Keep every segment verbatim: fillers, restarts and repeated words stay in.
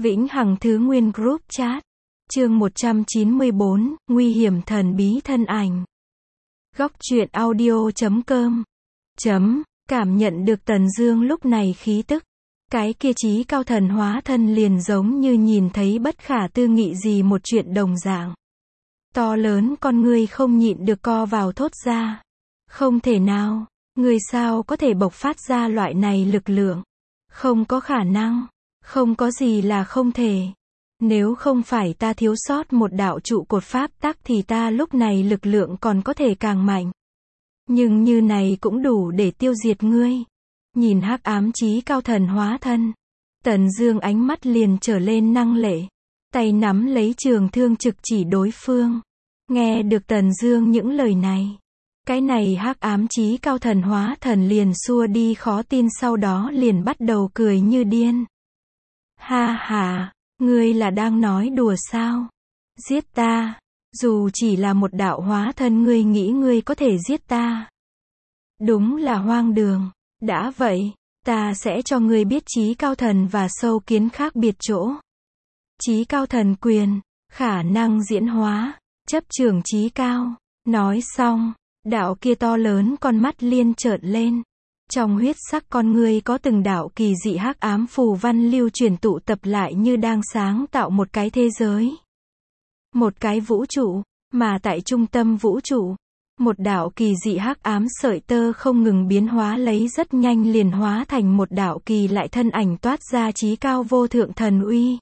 Vĩnh Hằng Thứ Nguyên Group Chat. Chương một trăm chín mươi bốn, Nguy hiểm thần bí thân ảnh. Góc truyện audio chấm com. Chấm, cảm nhận được Tần Dương lúc này khí tức. Cái kia chí cao thần hóa thân liền giống như nhìn thấy bất khả tư nghị gì một chuyện đồng dạng. To lớn con ngươi không nhịn được co vào thốt ra. Không thể nào, người sao có thể bộc phát ra loại này lực lượng? Không có khả năng, không có gì là không thể. Nếu không phải ta thiếu sót một đạo trụ cột pháp tắc thì ta lúc này lực lượng còn có thể càng mạnh. Nhưng như này cũng đủ để tiêu diệt ngươi. Nhìn hắc ám chí cao thần hóa thân, Tần Dương ánh mắt liền trở lên năng lệ, tay nắm lấy trường thương trực chỉ đối phương. Nghe được Tần Dương những lời này, cái này hắc ám chí cao thần hóa thần liền xua đi khó tin, sau đó liền bắt đầu cười như điên. Ha ha, ngươi là đang nói đùa sao? Giết ta? Dù chỉ là một đạo hóa thân ngươi nghĩ ngươi có thể giết ta? Đúng là hoang đường. Đã vậy, ta sẽ cho ngươi biết chí cao thần và sâu kiến khác biệt chỗ. Chí cao thần quyền, khả năng diễn hóa, chấp trưởng chí cao. Nói xong, đạo kia to lớn con mắt liên trợn lên. Trong huyết sắc con ngươi có từng đạo kỳ dị hắc ám phù văn lưu truyền tụ tập lại như đang sáng tạo một cái thế giới. Một cái vũ trụ, mà tại trung tâm vũ trụ, một đạo kỳ dị hắc ám sợi tơ không ngừng biến hóa lấy rất nhanh liền hóa thành một đạo kỳ lại thân ảnh toát ra chí cao vô thượng thần uy.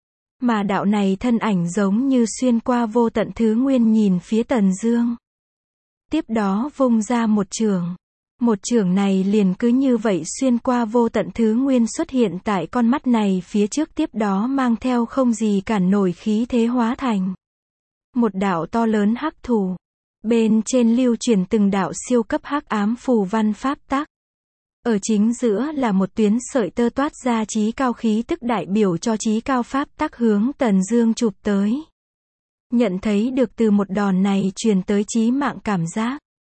Mà đạo này thân ảnh giống như xuyên qua vô tận thứ nguyên nhìn phía Tần Dương. Tiếp đó vung ra một chưởng. Một chưởng này liền cứ như vậy xuyên qua vô tận thứ nguyên xuất hiện tại con mắt này phía trước, tiếp đó mang theo không gì cản nổi khí thế hóa thành một đạo to lớn hắc thủ. Bên trên lưu truyền từng đạo siêu cấp hắc ám phù văn pháp tắc. Ở chính giữa là một tuyến sợi tơ toát ra chí cao khí tức đại biểu cho chí cao pháp tắc hướng Tần Dương chụp tới. Nhận thấy được từ một đòn này truyền tới chí mạng cảm giác,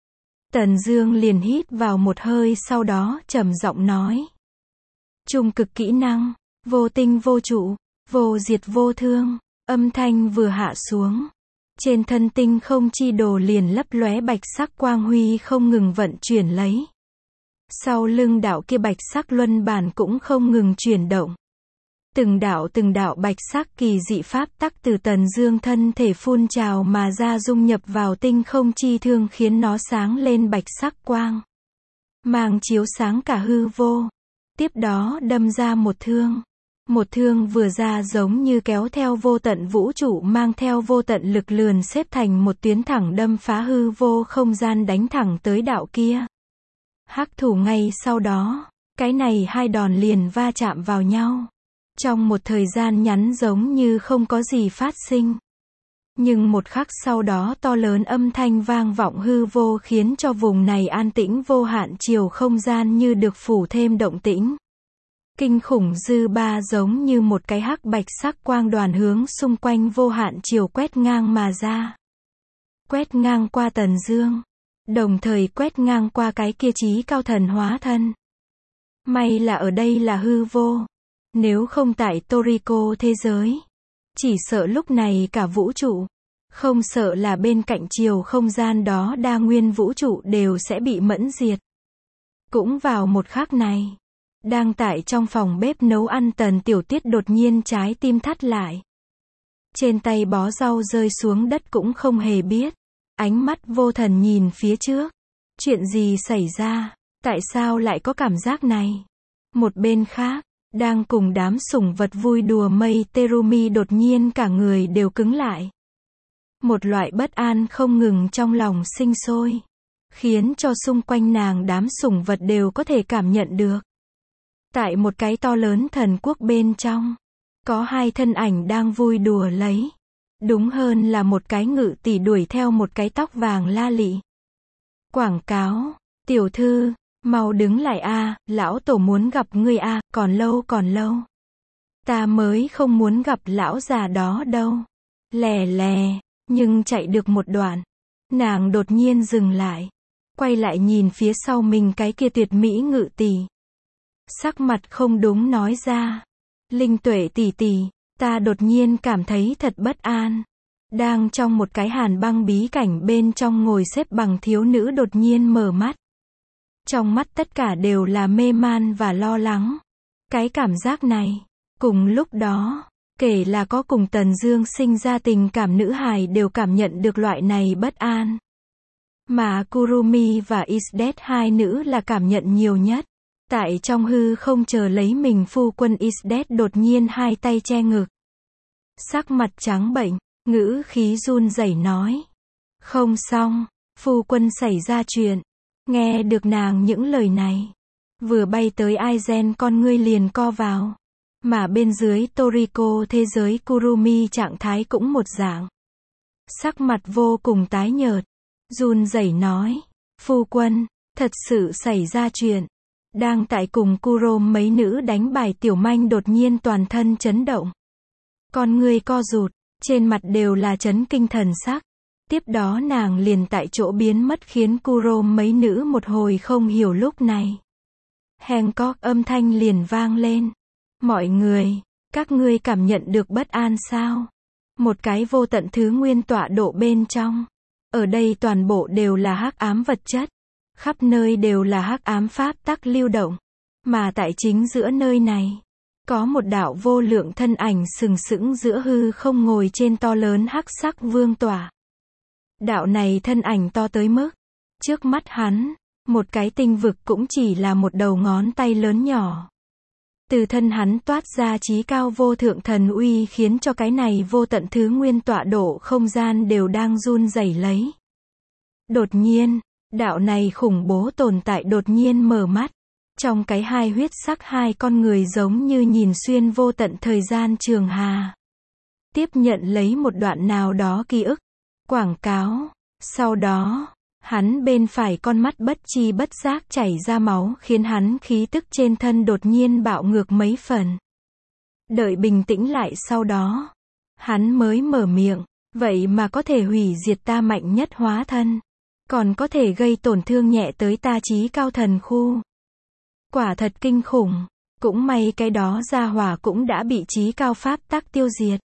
Tần Dương liền hít vào một hơi, sau đó trầm giọng nói: Trung cực kỹ năng, vô tinh vô trụ, vô diệt vô thương. Âm thanh vừa hạ xuống, trên thân tinh không chi đồ liền lấp lóe bạch sắc quang huy không ngừng vận chuyển lấy. Sau lưng đạo kia bạch sắc luân bản cũng không ngừng chuyển động. Từng đạo từng đạo bạch sắc kỳ dị pháp tắc từ Tần Dương thân thể phun trào mà ra, dung nhập vào tinh không chi thương khiến nó sáng lên bạch sắc quang mang chiếu sáng cả hư vô. Tiếp đó đâm ra một thương. Một thương vừa ra giống như kéo theo vô tận vũ trụ, mang theo vô tận lực lườn xếp thành một tuyến thẳng đâm phá hư vô không gian, đánh thẳng tới đạo kia hắc thủ. Ngay sau đó, cái này hai đòn liền va chạm vào nhau. Trong một thời gian ngắn giống như không có gì phát sinh. Nhưng một khắc sau đó to lớn âm thanh vang vọng hư vô khiến cho vùng này an tĩnh vô hạn, chiều không gian như được phủ thêm động tĩnh. Kinh khủng dư ba giống như một cái hắc bạch sắc quang đoàn hướng xung quanh vô hạn chiều quét ngang mà ra. Quét ngang qua Tần Dương, đồng thời quét ngang qua cái kia chí cao thần hóa thân. May là ở đây là hư vô. Nếu không tại Toriko thế giới, chỉ sợ lúc này cả vũ trụ, không sợ là bên cạnh chiều không gian đó đa nguyên vũ trụ đều sẽ bị mẫn diệt. Cũng vào một khắc này, đang tại trong phòng bếp nấu ăn Tần Tiểu Tuyết đột nhiên trái tim thắt lại. Trên tay bó rau rơi xuống đất cũng không hề biết. Ánh mắt vô thần nhìn phía trước. Chuyện gì xảy ra? Tại sao lại có cảm giác này? Một bên khác, đang cùng đám sủng vật vui đùa mây Terumi đột nhiên cả người đều cứng lại. Một loại bất an không ngừng trong lòng sinh sôi, khiến cho xung quanh nàng đám sủng vật đều có thể cảm nhận được. Tại một cái to lớn thần quốc bên trong, có hai thân ảnh đang vui đùa lấy. Đúng hơn là một cái ngự tỷ đuổi theo một cái tóc vàng la lị. Quảng cáo: Tiểu thư, mau đứng lại a, lão tổ muốn gặp ngươi a, còn lâu còn lâu. Ta mới không muốn gặp lão già đó đâu. Lè lè, nhưng chạy được một đoạn, nàng đột nhiên dừng lại, quay lại nhìn phía sau mình cái kia tuyệt mỹ ngự tỷ. Sắc mặt không đúng nói ra: Linh Tuệ tỷ tỷ, Ta đột nhiên cảm thấy thật bất an. Đang trong một cái hàn băng bí cảnh bên trong ngồi xếp bằng thiếu nữ đột nhiên mở mắt. Trong mắt tất cả đều là mê man và lo lắng. Cái cảm giác này, cùng lúc đó, kể là có cùng Tần Dương sinh ra tình cảm nữ hài đều cảm nhận được loại này bất an. Mà Kurumi và Isdet hai nữ là cảm nhận nhiều nhất. Tại trong hư không chờ lấy mình phu quân Isdet đột nhiên hai tay che ngực. Sắc mặt trắng bệch, ngữ khí run rẩy nói. Không xong, phu quân xảy ra chuyện. Nghe được nàng những lời này. Vừa bay tới Aizen con ngươi liền co vào. Mà bên dưới Toriko thế giới Kurumi trạng thái cũng một dạng. Sắc mặt vô cùng tái nhợt. Run rẩy nói. Phu quân, thật sự xảy ra chuyện. Đang tại cùng Kuro mấy nữ đánh bài tiểu manh đột nhiên toàn thân chấn động. Con ngươi co rụt, trên mặt đều là chấn kinh thần sắc. Tiếp đó nàng liền tại chỗ biến mất khiến Kuro mấy nữ một hồi không hiểu lúc này. Hancock âm thanh liền vang lên. Mọi người, các ngươi cảm nhận được bất an sao? Một cái vô tận thứ nguyên tọa độ bên trong. Ở đây toàn bộ đều là hắc ám vật chất. Khắp nơi đều là hắc ám pháp tắc lưu động. Mà tại chính giữa nơi này, có một đạo vô lượng thân ảnh sừng sững giữa hư không ngồi trên to lớn hắc sắc vương tọa. Đạo này thân ảnh to tới mức, trước mắt hắn, một cái tinh vực cũng chỉ là một đầu ngón tay lớn nhỏ. Từ thân hắn toát ra chí cao vô thượng thần uy khiến cho cái này vô tận thứ nguyên tọa độ không gian đều đang run rẩy lấy. Đột nhiên, đạo này khủng bố tồn tại đột nhiên mở mắt. Trong cái hai huyết sắc hai con người giống như nhìn xuyên vô tận thời gian trường hà. Tiếp nhận lấy một đoạn nào đó ký ức. Quảng cáo. Sau đó, hắn bên phải con mắt bất chi bất giác chảy ra máu khiến hắn khí tức trên thân đột nhiên bạo ngược mấy phần. Đợi bình tĩnh lại sau đó, hắn mới mở miệng, vậy mà có thể hủy diệt ta mạnh nhất hóa thân. Còn có thể gây tổn thương nhẹ tới ta chí cao thần khu. Quả thật kinh khủng, cũng may cái đó gia hỏa cũng đã bị chí cao pháp tắc tiêu diệt.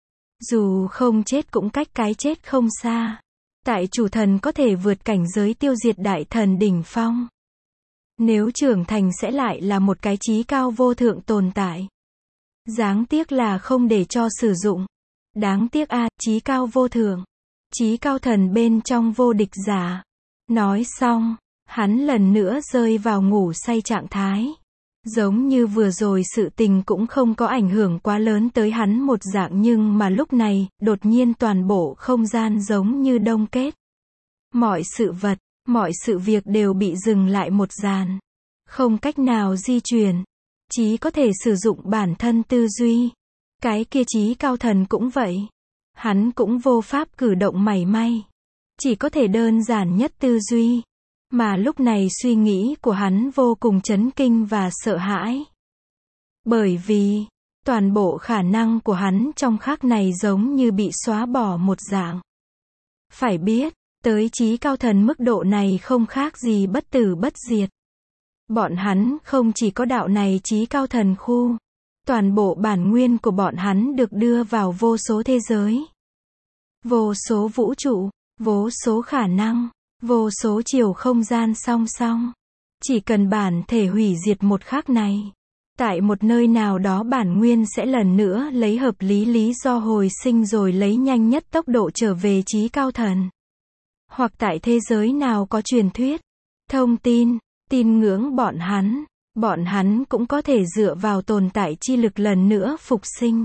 Dù không chết cũng cách cái chết không xa. Tại chủ thần có thể vượt cảnh giới tiêu diệt đại thần đỉnh phong. Nếu trưởng thành sẽ lại là một cái chí cao vô thượng tồn tại. Đáng tiếc là không để cho sử dụng. Đáng tiếc a, à, chí cao vô thượng. Chí cao thần bên trong vô địch giả. Nói xong, hắn lần nữa rơi vào ngủ say trạng thái. Giống như vừa rồi sự tình cũng không có ảnh hưởng quá lớn tới hắn một dạng nhưng mà lúc này, đột nhiên toàn bộ không gian giống như đông kết. Mọi sự vật, mọi sự việc đều bị dừng lại một dàn. Không cách nào di chuyển. Chỉ có thể sử dụng bản thân tư duy. Cái kia chí cao thần cũng vậy. Hắn cũng vô pháp cử động mảy may. Chỉ có thể đơn giản nhất tư duy. Mà lúc này suy nghĩ của hắn vô cùng chấn kinh và sợ hãi. Bởi vì, toàn bộ khả năng của hắn trong khắc này giống như bị xóa bỏ một dạng. Phải biết, tới chí cao thần mức độ này không khác gì bất tử bất diệt. Bọn hắn không chỉ có đạo này chí cao thần khu. Toàn bộ bản nguyên của bọn hắn được đưa vào vô số thế giới. Vô số vũ trụ, vô số khả năng. Vô số chiều không gian song song. Chỉ cần bản thể hủy diệt một khắc này. Tại một nơi nào đó bản nguyên sẽ lần nữa lấy hợp lý lý do hồi sinh rồi lấy nhanh nhất tốc độ trở về chí cao thần. Hoặc tại thế giới nào có truyền thuyết, thông tin, tin ngưỡng bọn hắn, bọn hắn cũng có thể dựa vào tồn tại chi lực lần nữa phục sinh.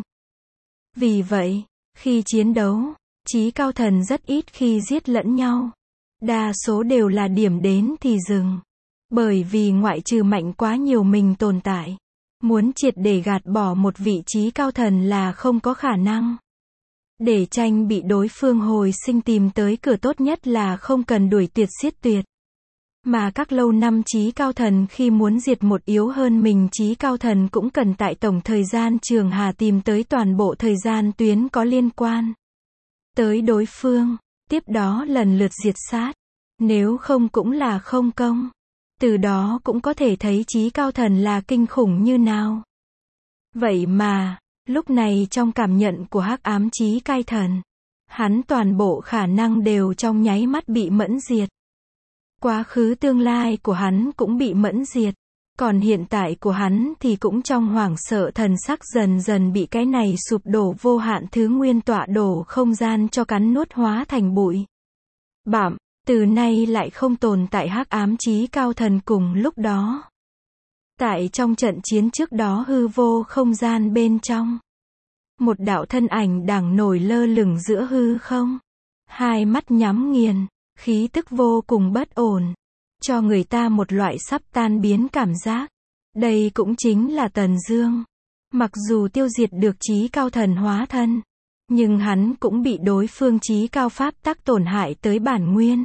Vì vậy, khi chiến đấu, chí cao thần rất ít khi giết lẫn nhau. Đa số đều là điểm đến thì dừng. Bởi vì ngoại trừ mạnh quá nhiều mình tồn tại. Muốn triệt để gạt bỏ một vị trí cao thần là không có khả năng. Để tranh bị đối phương hồi sinh tìm tới cửa tốt nhất là không cần đuổi tuyệt giết tuyệt. Mà các lâu năm trí cao thần khi muốn diệt một yếu hơn mình trí cao thần cũng cần tại tổng thời gian trường hà tìm tới toàn bộ thời gian tuyến có liên quan. Tới đối phương. Tiếp đó lần lượt diệt sát. Nếu không cũng là không công. Từ đó cũng có thể thấy chí cao thần là kinh khủng như nào. Vậy mà, Lúc này trong cảm nhận của hắc ám chí cai thần, hắn toàn bộ khả năng đều trong nháy mắt bị mẫn diệt. Quá khứ tương lai của hắn cũng bị mẫn diệt. Còn hiện tại của hắn thì cũng trong hoảng sợ thần sắc dần dần bị cái này sụp đổ vô hạn thứ nguyên tọa đổ không gian cho cắn nuốt hóa thành bụi. Bạm, từ nay lại không tồn tại hắc ám chí cao thần cùng lúc đó. Tại trong trận chiến trước đó hư vô không gian bên trong. Một đạo thân ảnh đang nổi lơ lửng giữa hư không. Hai mắt nhắm nghiền, khí tức vô cùng bất ổn. Cho người ta một loại sắp tan biến cảm giác. Đây cũng chính là Tần Dương. Mặc dù tiêu diệt được chí cao thần hóa thân, nhưng hắn cũng bị đối phương chí cao pháp tắc tổn hại tới bản nguyên.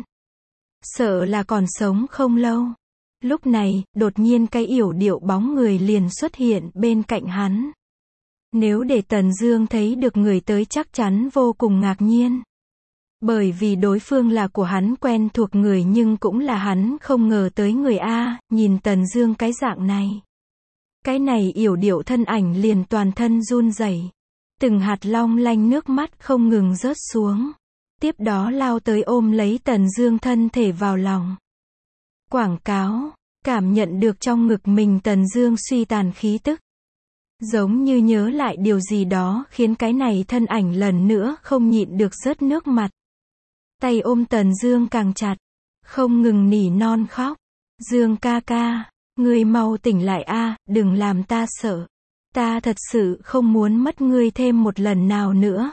Sợ là còn sống không lâu. Lúc này, đột nhiên cái yểu điệu bóng người liền xuất hiện bên cạnh hắn. Nếu để Tần Dương thấy được người tới chắc chắn vô cùng ngạc nhiên. Bởi vì đối phương là của hắn quen thuộc người nhưng cũng là hắn không ngờ tới người A, nhìn Tần Dương cái dạng này. Cái này yểu điệu thân ảnh liền toàn thân run rẩy. Từng hạt long lanh nước mắt không ngừng rớt xuống. Tiếp đó lao tới ôm lấy Tần Dương thân thể vào lòng. Quảng cáo, cảm nhận được trong ngực mình Tần Dương suy tàn khí tức. Giống như nhớ lại điều gì đó khiến cái này thân ảnh lần nữa không nhịn được rớt nước mặt. Tay ôm Tần Dương càng chặt, không ngừng nỉ non khóc. Dương ca ca, ngươi mau tỉnh lại a, đừng làm ta sợ. Ta thật sự không muốn mất ngươi thêm một lần nào nữa.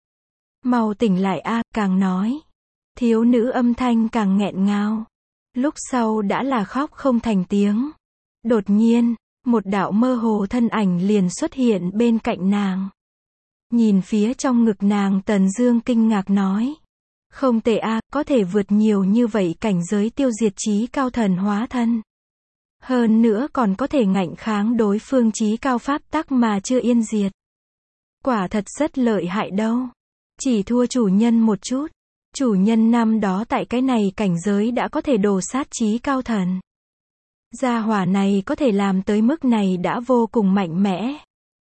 Mau tỉnh lại a, càng nói. Thiếu nữ âm thanh càng nghẹn ngào. Lúc sau đã là khóc không thành tiếng. Đột nhiên, một đạo mơ hồ thân ảnh liền xuất hiện bên cạnh nàng. Nhìn phía trong ngực nàng Tần Dương kinh ngạc nói. Không tệ a, có thể vượt nhiều như vậy cảnh giới tiêu diệt chí cao thần hóa thân. Hơn nữa còn có thể ngạnh kháng đối phương chí cao pháp tắc mà chưa yên diệt. Quả thật rất lợi hại đâu. Chỉ thua chủ nhân một chút. Chủ nhân năm đó tại cái này cảnh giới đã có thể đồ sát chí cao thần. Gia hỏa này có thể làm tới mức này đã vô cùng mạnh mẽ.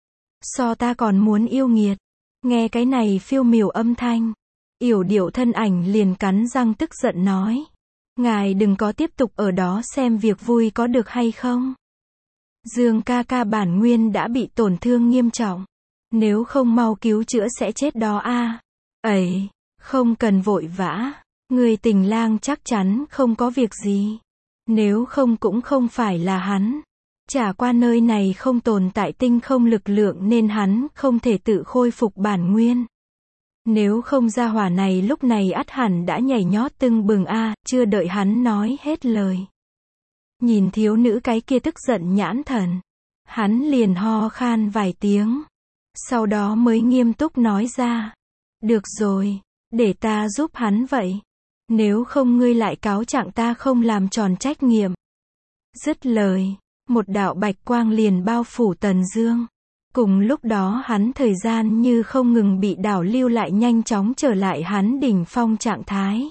So ta còn muốn yêu nghiệt. Nghe cái này phiêu miểu âm thanh. Yểu điệu thân ảnh liền cắn răng tức giận nói. Ngài đừng có tiếp tục ở đó xem việc vui có được hay không. Dương ca ca bản nguyên đã bị tổn thương nghiêm trọng. Nếu không mau cứu chữa sẽ chết đó a. Ấy, không cần vội vã. Người tình lang chắc chắn không có việc gì. Nếu không cũng không phải là hắn. Chả qua nơi này không tồn tại tinh không lực lượng nên hắn không thể tự khôi phục bản nguyên. Nếu không gia hỏa này lúc này ắt hẳn đã nhảy nhót tưng bừng a, chưa đợi hắn nói hết lời. Nhìn thiếu nữ cái kia tức giận nhãn thần. Hắn liền ho khan vài tiếng. Sau đó mới nghiêm túc nói ra. Được rồi, để ta giúp hắn vậy. Nếu không ngươi lại cáo trạng ta không làm tròn trách nhiệm. Dứt lời, một đạo bạch quang liền bao phủ Tần Dương. Cùng lúc đó hắn thời gian như không ngừng bị đảo lưu lại nhanh chóng trở lại hắn đỉnh phong trạng thái.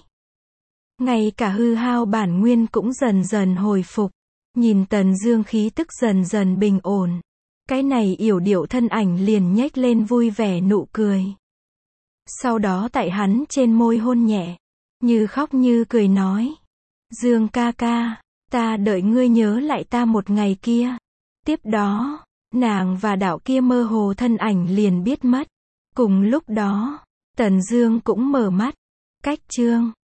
Ngay cả hư hao bản nguyên cũng dần dần hồi phục. Nhìn Tần Dương khí tức dần dần bình ổn. Cái này yểu điệu thân ảnh liền nhếch lên vui vẻ nụ cười. Sau đó tại hắn trên môi hôn nhẹ. Như khóc như cười nói. Dương ca ca, ta đợi ngươi nhớ lại ta một ngày kia. Tiếp đó, nàng và đạo kia mơ hồ thân ảnh liền biết mất. Cùng lúc đó, Tần Dương cũng mở mắt. Cách chương